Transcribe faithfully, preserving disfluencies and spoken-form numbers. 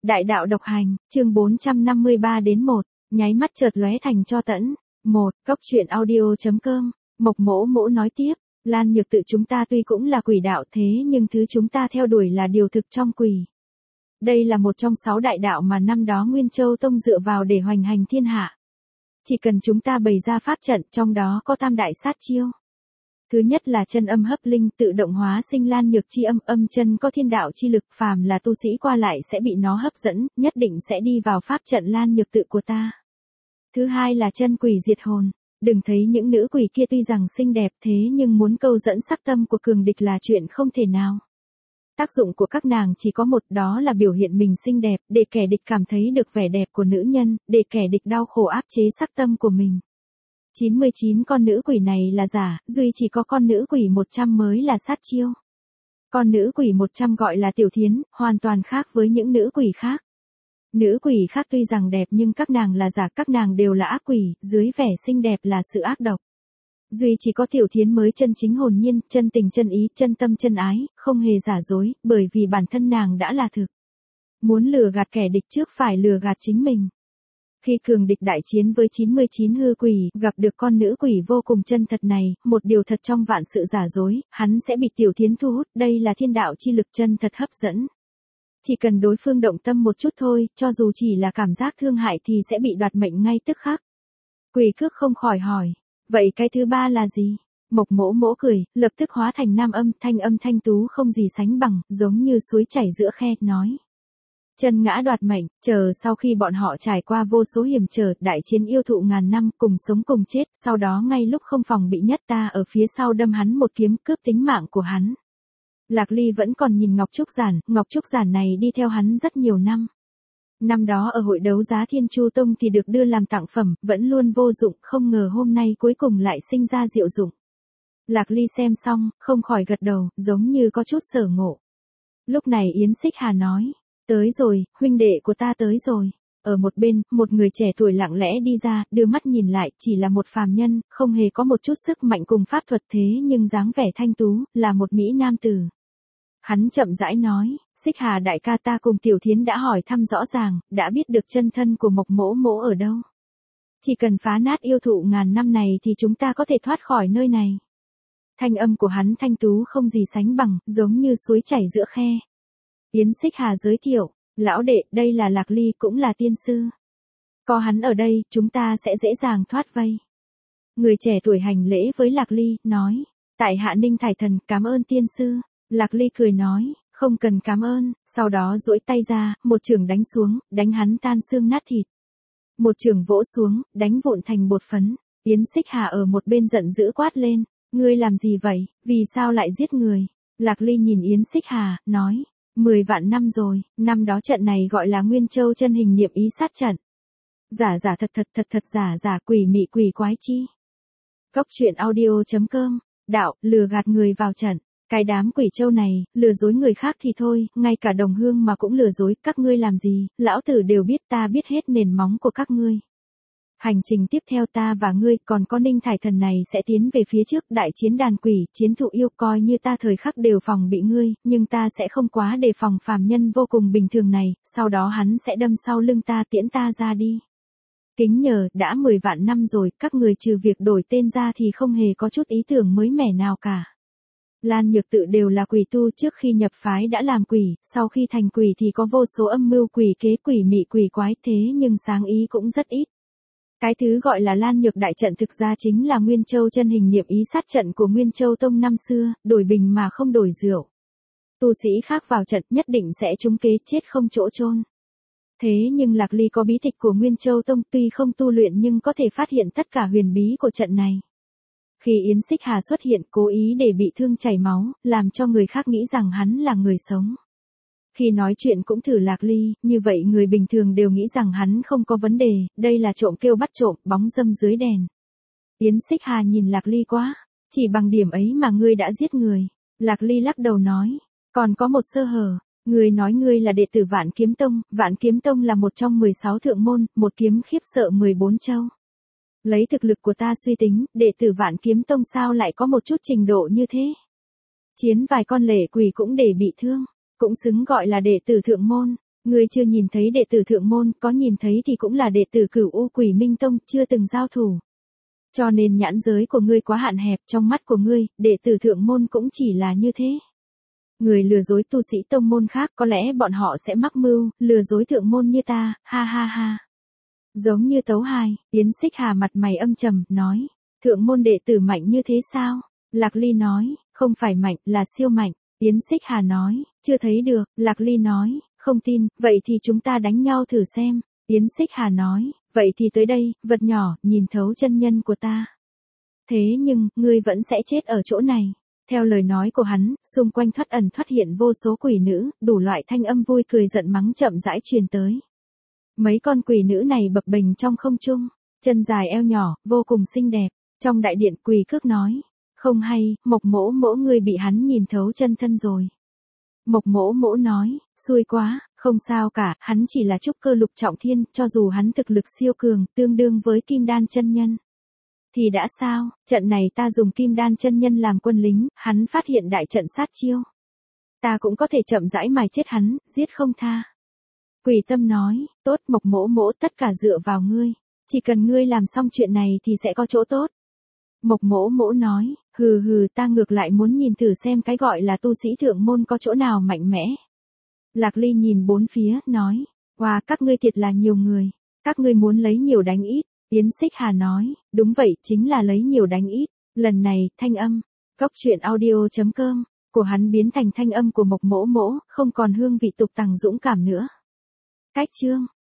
Đại đạo độc hành, chương bốn trăm năm mươi ba đến một, nháy mắt chợt lóe thành tro tẫn. một. Cốc truyện audio.com, Mộc Mỗ Mỗ nói tiếp, Lan Nhược Tự chúng ta tuy cũng là quỷ đạo thế nhưng thứ chúng ta theo đuổi là điều thực trong quỷ. Đây là một trong sáu đại đạo mà năm đó Nguyên Châu Tông dựa vào để hoành hành thiên hạ. Chỉ cần chúng ta bày ra pháp trận, trong đó có tam đại sát chiêu. Thứ nhất là chân âm hấp linh, tự động hóa sinh lan nhược chi âm, âm chân có thiên đạo chi lực, phàm là tu sĩ qua lại sẽ bị nó hấp dẫn, nhất định sẽ đi vào pháp trận lan nhược tự của ta. Thứ hai là chân quỷ diệt hồn, đừng thấy những nữ quỷ kia tuy rằng xinh đẹp thế nhưng muốn câu dẫn sắc tâm của cường địch là chuyện không thể nào. Tác dụng của các nàng chỉ có một, đó là biểu hiện mình xinh đẹp, để kẻ địch cảm thấy được vẻ đẹp của nữ nhân, để kẻ địch đau khổ áp chế sắc tâm của mình. chín mươi chín con nữ quỷ này là giả, duy chỉ có con nữ quỷ một trăm mới là sát chiêu. Con nữ quỷ một trăm gọi là Tiểu Thiến, hoàn toàn khác với những nữ quỷ khác. Nữ quỷ khác tuy rằng đẹp nhưng các nàng là giả, các nàng đều là ác quỷ, dưới vẻ xinh đẹp là sự ác độc. Duy chỉ có Tiểu Thiến mới chân chính hồn nhiên, chân tình chân ý, chân tâm chân ái, không hề giả dối, bởi vì bản thân nàng đã là thực. Muốn lừa gạt kẻ địch trước phải lừa gạt chính mình. Khi cường địch đại chiến với chín mươi chín hư quỷ, gặp được con nữ quỷ vô cùng chân thật này, một điều thật trong vạn sự giả dối, hắn sẽ bị Tiểu Thiến thu hút, đây là thiên đạo chi lực chân thật hấp dẫn. Chỉ cần đối phương động tâm một chút thôi, cho dù chỉ là cảm giác thương hại thì sẽ bị đoạt mệnh ngay tức khắc. Quỷ cước không khỏi hỏi, vậy cái thứ ba là gì? Mộc Mỗ Mỗ cười, lập tức hóa thành nam âm, thanh âm thanh tú không gì sánh bằng, giống như suối chảy giữa khe, nói. Chân ngã đoạt mệnh, chờ sau khi bọn họ trải qua vô số hiểm trở, đại chiến yêu thụ ngàn năm, cùng sống cùng chết, sau đó ngay lúc không phòng bị nhất ta ở phía sau đâm hắn một kiếm, cướp tính mạng của hắn. Lạc Ly vẫn còn nhìn Ngọc Trúc Giản, Ngọc Trúc Giản này đi theo hắn rất nhiều năm. Năm đó ở hội đấu giá Thiên Chu Tông thì được đưa làm tặng phẩm, vẫn luôn vô dụng, không ngờ hôm nay cuối cùng lại sinh ra diệu dụng. Lạc Ly xem xong, không khỏi gật đầu, giống như có chút sở ngộ. Lúc này Yến Xích Hà nói. Tới rồi, huynh đệ của ta tới rồi. Ở một bên, một người trẻ tuổi lặng lẽ đi ra, đưa mắt nhìn lại, chỉ là một phàm nhân, không hề có một chút sức mạnh cùng pháp thuật thế nhưng dáng vẻ thanh tú, là một mỹ nam tử. Hắn chậm rãi nói, Xích Hà đại ca, ta cùng Tiểu Thiến đã hỏi thăm rõ ràng, đã biết được chân thân của Mộc Mỗ Mỗ ở đâu. Chỉ cần phá nát yêu thụ ngàn năm này thì chúng ta có thể thoát khỏi nơi này. Thanh âm của hắn thanh tú không gì sánh bằng, giống như suối chảy giữa khe. Yến Xích Hà giới thiệu, lão đệ, đây là Lạc Ly, cũng là tiên sư. Có hắn ở đây, chúng ta sẽ dễ dàng thoát vây. Người trẻ tuổi hành lễ với Lạc Ly, nói, tại hạ Ninh Thải Thần, cảm ơn tiên sư. Lạc Ly cười nói, không cần cảm ơn, sau đó duỗi tay ra, một chưởng đánh xuống, đánh hắn tan xương nát thịt. Một chưởng vỗ xuống, đánh vụn thành bột phấn. Yến Xích Hà ở một bên giận dữ quát lên, ngươi làm gì vậy, vì sao lại giết người? Lạc Ly nhìn Yến Xích Hà, nói. Mười vạn năm rồi, năm đó trận này gọi là Nguyên Châu chân hình niệm ý sát trận. Giả giả thật thật thật thật giả giả quỷ mị quỷ quái chi. Cốc truyện audio.com, đạo, lừa gạt người vào trận. Cái đám quỷ châu này, lừa dối người khác thì thôi, ngay cả đồng hương mà cũng lừa dối, các ngươi làm gì, lão tử đều biết, ta biết hết nền móng của các ngươi. Hành trình tiếp theo ta và ngươi, còn có Ninh Thải Thần này sẽ tiến về phía trước, đại chiến đàn quỷ, chiến thụ yêu, coi như ta thời khắc đều phòng bị ngươi, nhưng ta sẽ không quá đề phòng phàm nhân vô cùng bình thường này, sau đó hắn sẽ đâm sau lưng ta tiễn ta ra đi. Kính nhờ, đã mười vạn năm rồi, các người trừ việc đổi tên ra thì không hề có chút ý tưởng mới mẻ nào cả. Lan Nhược Tự đều là quỷ tu, trước khi nhập phái đã làm quỷ, sau khi thành quỷ thì có vô số âm mưu quỷ kế quỷ mị quỷ quái, thế nhưng sáng ý cũng rất ít. Cái thứ gọi là Lan Nhược đại trận thực ra chính là Nguyên Châu chân hình niệm ý sát trận của Nguyên Châu Tông năm xưa, đổi bình mà không đổi rượu. Tu sĩ khác vào trận nhất định sẽ trúng kế, chết không chỗ chôn. Thế nhưng Lạc Ly có bí tịch của Nguyên Châu Tông, tuy không tu luyện nhưng có thể phát hiện tất cả huyền bí của trận này. Khi Yến Xích Hà xuất hiện, cố ý để bị thương chảy máu, làm cho người khác nghĩ rằng hắn là người sống. Khi nói chuyện cũng thử Lạc Ly, như vậy người bình thường đều nghĩ rằng hắn không có vấn đề, đây là trộm kêu bắt trộm, bóng dâm dưới đèn. Yến Xích Hà nhìn Lạc Ly quá, chỉ bằng điểm ấy mà ngươi đã giết người. Lạc Ly lắc đầu nói, còn có một sơ hở, ngươi nói ngươi là đệ tử Vạn Kiếm Tông, Vạn Kiếm Tông là một trong mười sáu thượng môn, một kiếm khiếp sợ mười bốn châu. Lấy thực lực của ta suy tính, đệ tử Vạn Kiếm Tông sao lại có một chút trình độ như thế? Chiến vài con lệ quỷ cũng để bị thương. Cũng xứng gọi là đệ tử thượng môn. Ngươi chưa nhìn thấy đệ tử thượng môn, có nhìn thấy thì cũng là đệ tử Cửu U Quỷ Minh Tông, chưa từng giao thủ. Cho nên nhãn giới của ngươi quá hạn hẹp, trong mắt của ngươi, đệ tử thượng môn cũng chỉ là như thế. Người lừa dối tu sĩ tông môn khác, có lẽ bọn họ sẽ mắc mưu, lừa dối thượng môn như ta, ha ha ha. Giống như tấu hài, Yến Xích Hà mặt mày âm trầm, nói, thượng môn đệ tử mạnh như thế sao? Lạc Ly nói, không phải mạnh, là siêu mạnh. Yến Xích Hà nói, chưa thấy được. Lạc Ly nói, không tin, vậy thì chúng ta đánh nhau thử xem. Yến Xích Hà nói, vậy thì tới đây, vật nhỏ, nhìn thấu chân nhân của ta. Thế nhưng, ngươi vẫn sẽ chết ở chỗ này. Theo lời nói của hắn, xung quanh thoát ẩn thoát hiện vô số quỷ nữ, đủ loại thanh âm vui cười giận mắng chậm rãi truyền tới. Mấy con quỷ nữ này bập bềnh trong không trung, chân dài eo nhỏ, vô cùng xinh đẹp. Trong đại điện Quỳ Cước nói, không hay, Mộc mỗ mỗ ngươi bị hắn nhìn thấu chân thân rồi. Mộc mỗ mỗ nói, xui quá, không sao cả, hắn chỉ là trúc cơ lục trọng thiên, cho dù hắn thực lực siêu cường, tương đương với kim đan chân nhân. Thì đã sao, trận này ta dùng kim đan chân nhân làm quân lính, hắn phát hiện đại trận sát chiêu. Ta cũng có thể chậm rãi mài chết hắn, giết không tha. Quỷ Tâm nói, tốt Mộc mỗ mỗ tất cả dựa vào ngươi, chỉ cần ngươi làm xong chuyện này thì sẽ có chỗ tốt. Mộc mỗ mỗ nói, hừ hừ ta ngược lại muốn nhìn thử xem cái gọi là tu sĩ thượng môn có chỗ nào mạnh mẽ. Lạc Ly nhìn bốn phía, nói, wow các ngươi thiệt là nhiều người, các ngươi muốn lấy nhiều đánh ít. Yến Xích Hà nói, đúng vậy, chính là lấy nhiều đánh ít. Lần này, thanh âm, góc truyện audio chấm com, của hắn biến thành thanh âm của Mộc mỗ mỗ, không còn hương vị tục tằng dũng cảm nữa. Cách chương